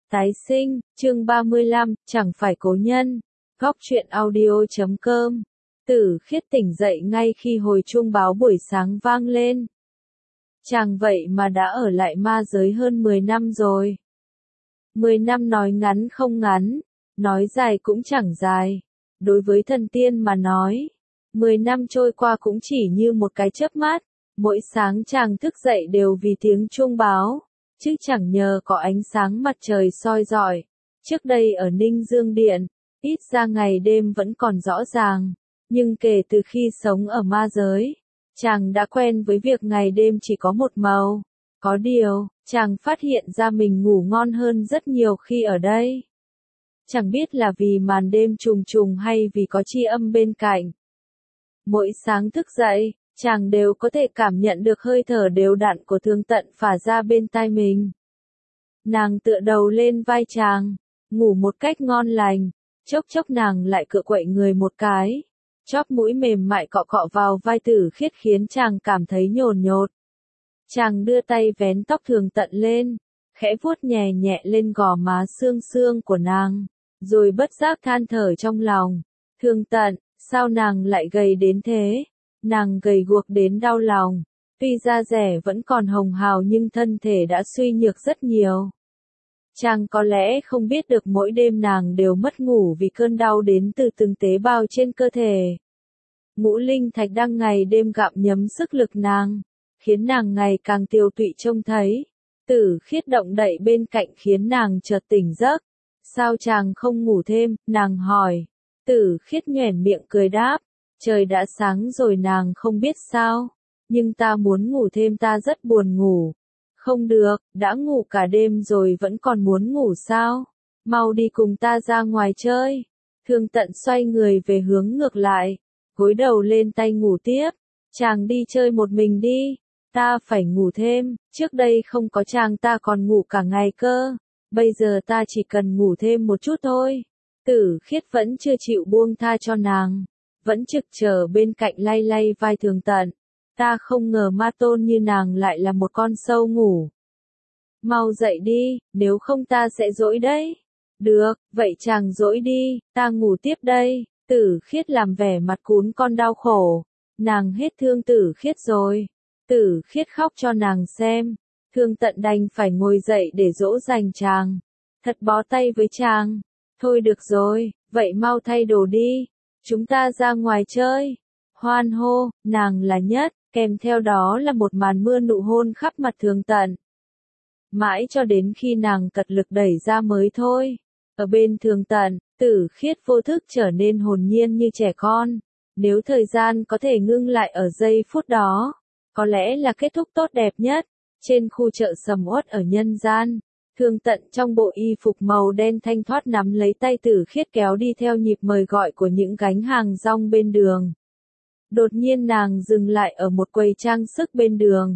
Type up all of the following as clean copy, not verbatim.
Tái sinh, chương 35, chẳng phải cố nhân. Góc truyện audio.com. Tử Khiết tỉnh dậy ngay khi hồi chuông báo buổi sáng vang lên. Chàng vậy mà đã ở lại ma giới hơn 10 năm rồi. 10 năm nói ngắn không ngắn, nói dài cũng chẳng dài. Đối với thần tiên mà nói, 10 năm trôi qua cũng chỉ như một cái chớp mắt. Mỗi sáng chàng thức dậy đều vì tiếng chuông báo, chứ chẳng nhờ có ánh sáng mặt trời soi rọi. Trước đây ở Ninh Dương Điện, ít ra ngày đêm vẫn còn rõ ràng, nhưng kể từ khi sống ở ma giới, chàng đã quen với việc ngày đêm chỉ có một màu. Có điều, chàng phát hiện ra mình ngủ ngon hơn rất nhiều khi ở đây. Chẳng biết là vì màn đêm trùng trùng hay vì có tri âm bên cạnh. Mỗi sáng thức dậy, chàng đều có thể cảm nhận được hơi thở đều đặn của Thương Tận phả ra bên tai mình. Nàng tựa đầu lên vai chàng, ngủ một cách ngon lành, chốc chốc nàng lại cựa quậy người một cái. Chóp mũi mềm mại cọ cọ vào vai Tử Khiết khiến chàng cảm thấy nhồn nhột. Chàng đưa tay vén tóc Thường Tận lên, khẽ vuốt nhẹ nhẹ lên gò má xương xương của nàng, rồi bất giác than thở trong lòng. Thương Tận, sao nàng lại gầy đến thế? Nàng gầy guộc đến đau lòng, tuy da dẻ vẫn còn hồng hào nhưng thân thể đã suy nhược rất nhiều. Chàng có lẽ không biết được mỗi đêm nàng đều mất ngủ vì cơn đau đến từ từng tế bào trên cơ thể. Ngũ linh thạch đang ngày đêm gặm nhấm sức lực nàng, khiến nàng ngày càng tiều tụy trông thấy. Tử Khiết động đậy bên cạnh khiến nàng chợt tỉnh giấc. Sao chàng không ngủ thêm? Nàng hỏi. Tử Khiết nhoẻn miệng cười đáp. Trời đã sáng rồi nàng không biết sao, nhưng ta muốn ngủ thêm, ta rất buồn ngủ. Không được, đã ngủ cả đêm rồi vẫn còn muốn ngủ sao? Mau đi cùng ta ra ngoài chơi. Thương Tận xoay người về hướng ngược lại, gối đầu lên tay ngủ tiếp. Chàng đi chơi một mình đi, ta phải ngủ thêm, trước đây không có chàng ta còn ngủ cả ngày cơ, bây giờ ta chỉ cần ngủ thêm một chút thôi. Tử Khiết vẫn chưa chịu buông tha cho nàng, vẫn trực chờ bên cạnh lay lay vai Thường Tận. Ta không ngờ ma tôn như nàng lại là một con sâu ngủ. Mau dậy đi, nếu không ta sẽ dỗi đấy. Được, vậy chàng dỗi đi, ta ngủ tiếp đây. Tử Khiết làm vẻ mặt cún con đau khổ. Nàng hết thương Tử Khiết rồi. Tử Khiết khóc cho nàng xem. Thương Tận đành phải ngồi dậy để dỗ dành chàng. Thật bó tay với chàng. Thôi được rồi, vậy mau thay đồ đi. Chúng ta ra ngoài chơi. Hoan hô, nàng là nhất, kèm theo đó là một màn mưa nụ hôn khắp mặt Thường Tận. Mãi cho đến khi nàng cật lực đẩy ra mới thôi. Ở bên Thường Tận, Tử Khiết vô thức trở nên hồn nhiên như trẻ con. Nếu thời gian có thể ngưng lại ở giây phút đó, có lẽ là kết thúc tốt đẹp nhất. Trên khu chợ sầm uất ở nhân gian, Thương Tận trong bộ y phục màu đen thanh thoát nắm lấy tay Tử Khiết kéo đi theo nhịp mời gọi của những gánh hàng rong bên đường. Đột nhiên nàng dừng lại ở một quầy trang sức bên đường.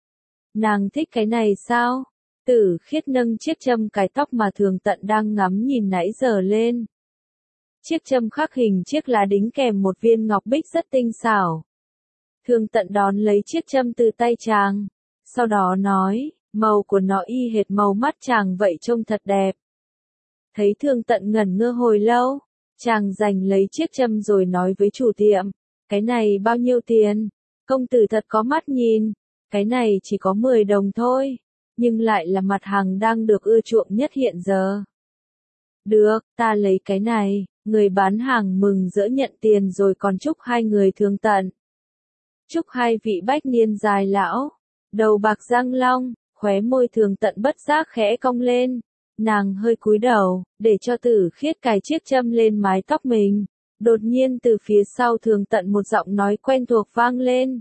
Nàng thích cái này sao? Tử Khiết nâng chiếc châm cài tóc mà Thường Tận đang ngắm nhìn nãy giờ lên. Chiếc châm khắc hình chiếc lá đính kèm một viên ngọc bích rất tinh xảo. Thường Tận đón lấy chiếc châm từ tay chàng, sau đó nói, màu của nó y hệt màu mắt chàng vậy, trông thật đẹp. Thấy Thường Tận ngẩn ngơ hồi lâu, chàng giành lấy chiếc châm rồi nói với chủ tiệm, cái này bao nhiêu tiền? Công tử thật có mắt nhìn, cái này chỉ có 10 đồng thôi, nhưng lại là mặt hàng đang được ưa chuộng nhất hiện giờ. Được, ta lấy cái này. Người bán hàng mừng rỡ nhận tiền rồi còn chúc hai người Thường Tận. Chúc hai vị bách niên dài lão, đầu bạc răng long. Khóe môi Thường Tận bất giác khẽ cong lên. Nàng hơi cúi đầu, để cho Tử Khiết cài chiếc châm lên mái tóc mình. Đột nhiên từ phía sau Thường Tận một giọng nói quen thuộc vang lên.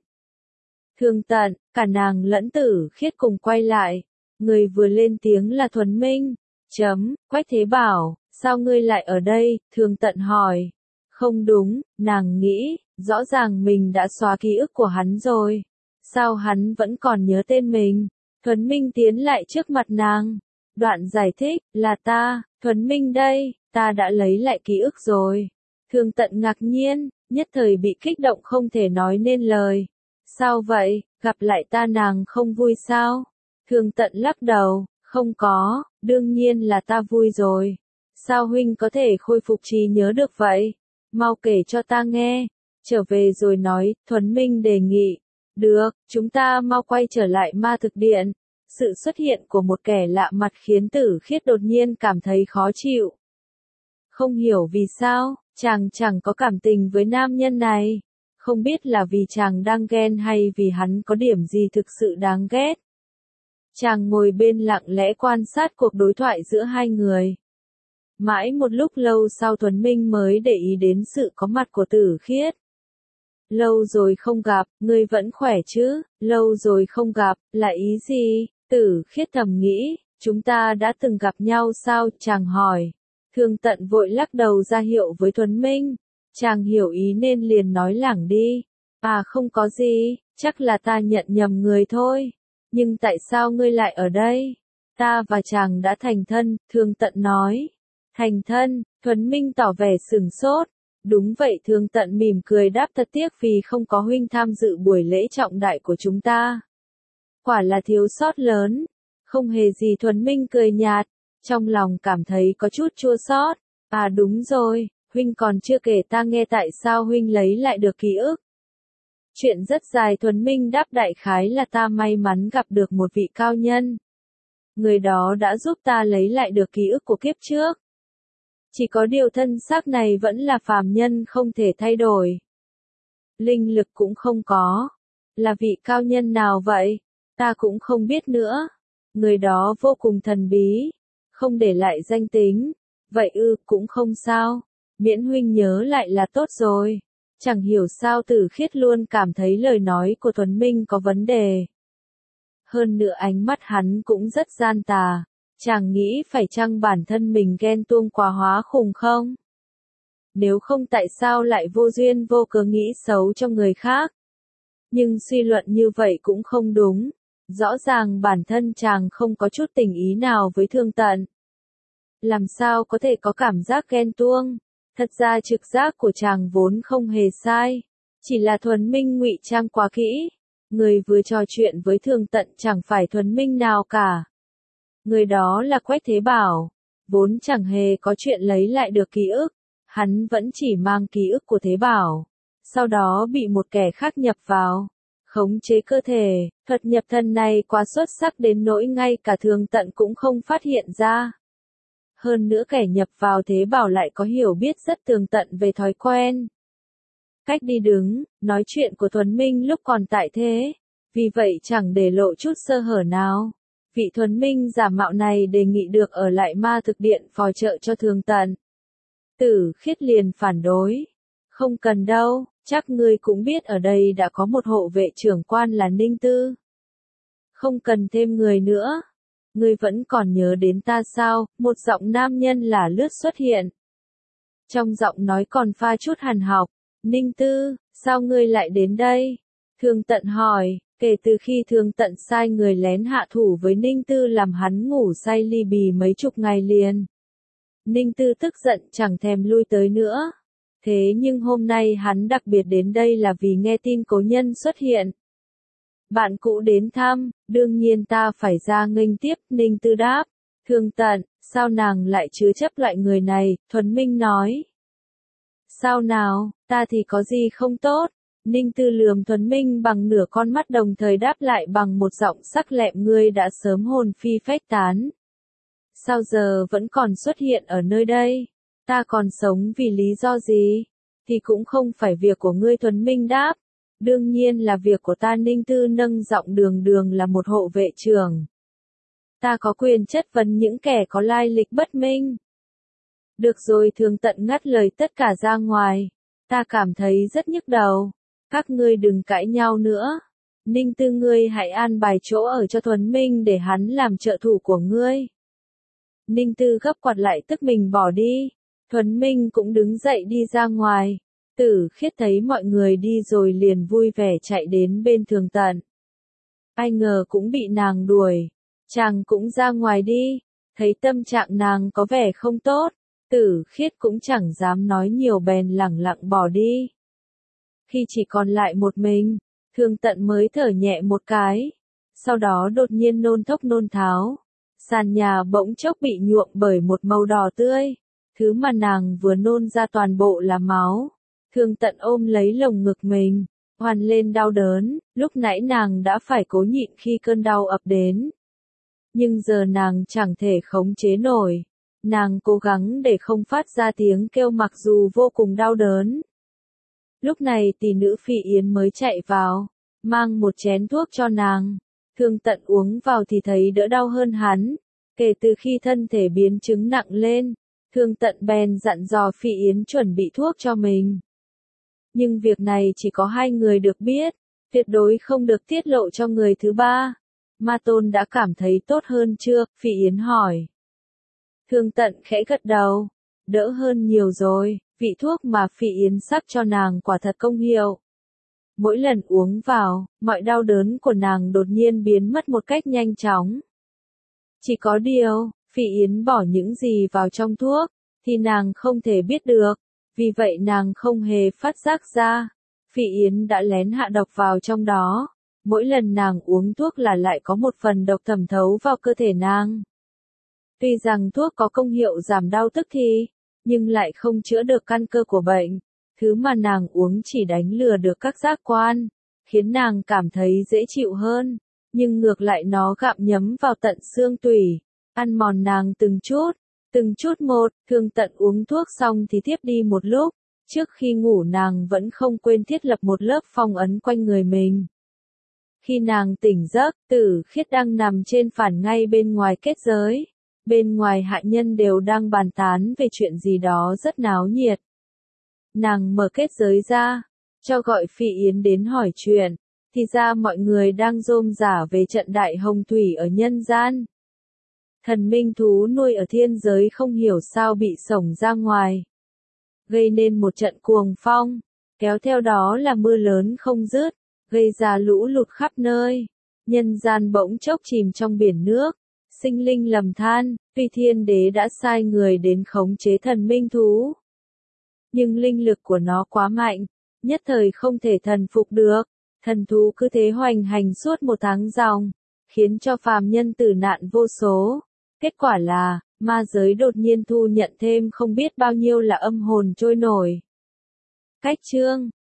Thường Tận, cả nàng lẫn Tử Khiết cùng quay lại. Người vừa lên tiếng là Thuần Minh. Quách Thế Bảo, sao ngươi lại ở đây? Thường Tận hỏi. Không đúng, nàng nghĩ, rõ ràng mình đã xóa ký ức của hắn rồi. Sao hắn vẫn còn nhớ tên mình? Thuần Minh tiến lại trước mặt nàng. Đoạn giải thích, là ta, Thuần Minh đây, ta đã lấy lại ký ức rồi. Thường Tận ngạc nhiên, nhất thời bị kích động không thể nói nên lời. Sao vậy, gặp lại ta nàng không vui sao? Thường Tận lắc đầu, Không có, đương nhiên là ta vui rồi. Sao huynh có thể khôi phục trí nhớ được vậy? Mau kể cho ta nghe. Trở về rồi nói, Thuấn Minh đề nghị. Được, chúng ta mau quay trở lại ma thực điện. Sự xuất hiện của một kẻ lạ mặt khiến Tử Khiết đột nhiên cảm thấy khó chịu. Không hiểu vì sao, chàng chẳng có cảm tình với nam nhân này. Không biết là vì chàng đang ghen hay vì hắn có điểm gì thực sự đáng ghét. Chàng ngồi bên lặng lẽ quan sát cuộc đối thoại giữa hai người. Mãi một lúc lâu sau Thuấn Minh mới để ý đến sự có mặt của Tử Khiết. Lâu rồi không gặp, ngươi vẫn khỏe chứ? Lâu rồi không gặp, là ý gì? Tử Khiết thầm nghĩ, chúng ta đã từng gặp nhau sao? Chàng hỏi. Thương Tận vội lắc đầu ra hiệu với Thuấn Minh. Chàng hiểu ý nên liền nói lảng đi. À không có gì, chắc là ta nhận nhầm người thôi. Nhưng tại sao ngươi lại ở đây? Ta và chàng đã thành thân, Thương Tận nói. Thành thân, Thuấn Minh tỏ vẻ sửng sốt. Đúng vậy, Thương Tận mỉm cười đáp, thật tiếc vì không có huynh tham dự buổi lễ trọng đại của chúng ta. Quả là thiếu sót lớn. Không hề gì, Thuấn Minh cười nhạt, trong lòng cảm thấy có chút chua xót. À đúng rồi, huynh còn chưa kể ta nghe tại sao huynh lấy lại được ký ức. Chuyện rất dài, Thuấn Minh đáp, đại khái là ta may mắn gặp được một vị cao nhân. Người đó đã giúp ta lấy lại được ký ức của kiếp trước. Chỉ có điều thân xác này vẫn là phàm nhân không thể thay đổi. Linh lực cũng không có. Là vị cao nhân nào vậy? Ta cũng không biết nữa. Người đó vô cùng thần bí. Không để lại danh tính. Vậy cũng không sao. Miễn huynh nhớ lại là tốt rồi. Chẳng hiểu sao Tử Khiết luôn cảm thấy lời nói của Thuấn Minh có vấn đề. Hơn nữa ánh mắt hắn cũng rất gian tà. Chàng nghĩ phải chăng bản thân mình ghen tuông quá hóa khùng không? Nếu không tại sao lại vô duyên vô cớ nghĩ xấu cho người khác? Nhưng suy luận như vậy cũng không đúng. Rõ ràng bản thân chàng không có chút tình ý nào với Thương Tận. Làm sao có thể có cảm giác ghen tuông? Thật ra trực giác của chàng vốn không hề sai. Chỉ là Thuấn Minh ngụy trang quá kỹ. Người vừa trò chuyện với Thương Tận chẳng phải Thuấn Minh nào cả. Người đó là Quách Thế Bảo. Vốn chẳng hề có chuyện lấy lại được ký ức. Hắn vẫn chỉ mang ký ức của Thế Bảo. Sau đó bị một kẻ khác nhập vào. Khống chế cơ thể. Thuật nhập thân này quá xuất sắc đến nỗi ngay cả Thương Tận cũng không phát hiện ra. Hơn nữa kẻ nhập vào Thế Bảo lại có hiểu biết rất tường tận về thói quen. Cách đi đứng, nói chuyện của Thuấn Minh lúc còn tại thế. Vì vậy chẳng để lộ chút sơ hở nào. Vị Thuấn Minh giả mạo này đề nghị được ở lại ma thực điện phò trợ cho Thương Tận. Tử Khiết liền phản đối. Không cần đâu, chắc ngươi cũng biết ở đây đã có một hộ vệ trưởng quan là Ninh Tư. Không cần thêm người nữa. Ngươi vẫn còn nhớ đến ta sao? Một giọng nam nhân là lướt xuất hiện. Trong giọng nói còn pha chút hằn học. Ninh Tư, sao ngươi lại đến đây? Thương Tận hỏi. Kể từ khi Thương Tận sai người lén hạ thủ với Ninh Tư làm hắn ngủ say ly bì mấy chục ngày liền. Ninh Tư tức giận chẳng thèm lui tới nữa. Thế nhưng hôm nay hắn đặc biệt đến đây là vì nghe tin cố nhân xuất hiện. Bạn cũ đến thăm, đương nhiên ta phải ra nghênh tiếp, Ninh Tư đáp. Thương Tận, sao nàng lại chứa chấp loại người này, Thuấn Minh nói. Sao nào, ta thì có gì không tốt? Ninh Tư lườm Thuấn Minh bằng nửa con mắt đồng thời đáp lại bằng một giọng sắc lẹm, ngươi đã sớm hồn phi phách tán. Sao giờ vẫn còn xuất hiện ở nơi đây? Ta còn sống vì lý do gì? Thì cũng không phải việc của ngươi, Thuấn Minh đáp. Đương nhiên là việc của ta, Ninh Tư nâng giọng, đường đường là một hộ vệ trưởng. Ta có quyền chất vấn những kẻ có lai lịch bất minh. Được rồi, Thương Tận ngắt lời tất cả ra ngoài. Ta cảm thấy rất nhức đầu. Các ngươi đừng cãi nhau nữa. Ninh Tư, ngươi hãy an bài chỗ ở cho Thuấn Minh để hắn làm trợ thủ của ngươi. Ninh Tư gấp quạt lại tức mình bỏ đi. Thuấn Minh cũng đứng dậy đi ra ngoài. Tử Khiết thấy mọi người đi rồi liền vui vẻ chạy đến bên Thương Tận. Ai ngờ cũng bị nàng đuổi. Chàng cũng ra ngoài đi. Thấy tâm trạng nàng có vẻ không tốt. Tử Khiết cũng chẳng dám nói nhiều bèn lẳng lặng bỏ đi. Khi chỉ còn lại một mình, Thương Tận mới thở nhẹ một cái. Sau đó đột nhiên nôn thốc nôn tháo. Sàn nhà bỗng chốc bị nhuộm bởi một màu đỏ tươi, thứ mà nàng vừa nôn ra toàn bộ là máu. Thương Tận ôm lấy lồng ngực mình, oằn lên đau đớn, lúc nãy nàng đã phải cố nhịn khi cơn đau ập đến. Nhưng giờ nàng chẳng thể khống chế nổi. Nàng cố gắng để không phát ra tiếng kêu mặc dù vô cùng đau đớn. Lúc này tỷ nữ Phỉ Yến mới chạy vào, mang một chén thuốc cho nàng. Thương Tận uống vào thì thấy đỡ đau hơn hắn. Kể từ khi thân thể biến chứng nặng lên, Thương Tận bèn dặn dò Phỉ Yến chuẩn bị thuốc cho mình. Nhưng việc này chỉ có hai người được biết, tuyệt đối không được tiết lộ cho người thứ ba. Ma Tôn đã cảm thấy tốt hơn chưa? Phỉ Yến hỏi. Thương Tận khẽ gật đầu, đỡ hơn nhiều rồi, vị thuốc mà Phỉ Yến sắc cho nàng quả thật công hiệu. Mỗi lần uống vào, mọi đau đớn của nàng đột nhiên biến mất một cách nhanh chóng. Chỉ có điều, Phỉ Yến bỏ những gì vào trong thuốc, thì nàng không thể biết được, vì vậy nàng không hề phát giác ra. Phỉ Yến đã lén hạ độc vào trong đó, mỗi lần nàng uống thuốc là lại có một phần độc thẩm thấu vào cơ thể nàng. Tuy rằng thuốc có công hiệu giảm đau tức thì, nhưng lại không chữa được căn cơ của bệnh. Thứ mà nàng uống chỉ đánh lừa được các giác quan, khiến nàng cảm thấy dễ chịu hơn, nhưng ngược lại nó gặm nhấm vào tận xương tủy, ăn mòn nàng từng chút một. Thương Tận uống thuốc xong thì thiếp đi một lúc, trước khi ngủ nàng vẫn không quên thiết lập một lớp phong ấn quanh người mình. Khi nàng tỉnh giấc, Tử Khiết đang nằm trên phản ngay bên ngoài kết giới. Bên ngoài hạ nhân đều đang bàn tán về chuyện gì đó rất náo nhiệt. Nàng mở kết giới ra, cho gọi Phỉ Yến đến hỏi chuyện, thì ra mọi người đang rôm rả về trận đại hồng thủy ở nhân gian. Thần minh thú nuôi ở thiên giới không hiểu sao bị xổng ra ngoài, gây nên một trận cuồng phong, kéo theo đó là mưa lớn không dứt, gây ra lũ lụt khắp nơi. Nhân gian bỗng chốc chìm trong biển nước, sinh linh lầm than, tuy thiên đế đã sai người đến khống chế thần minh thú. Nhưng linh lực của nó quá mạnh, nhất thời không thể thần phục được, thần thú cứ thế hoành hành suốt một tháng ròng, khiến cho phàm nhân tử nạn vô số. Kết quả là, ma giới đột nhiên thu nhận thêm không biết bao nhiêu là âm hồn trôi nổi. Cách chương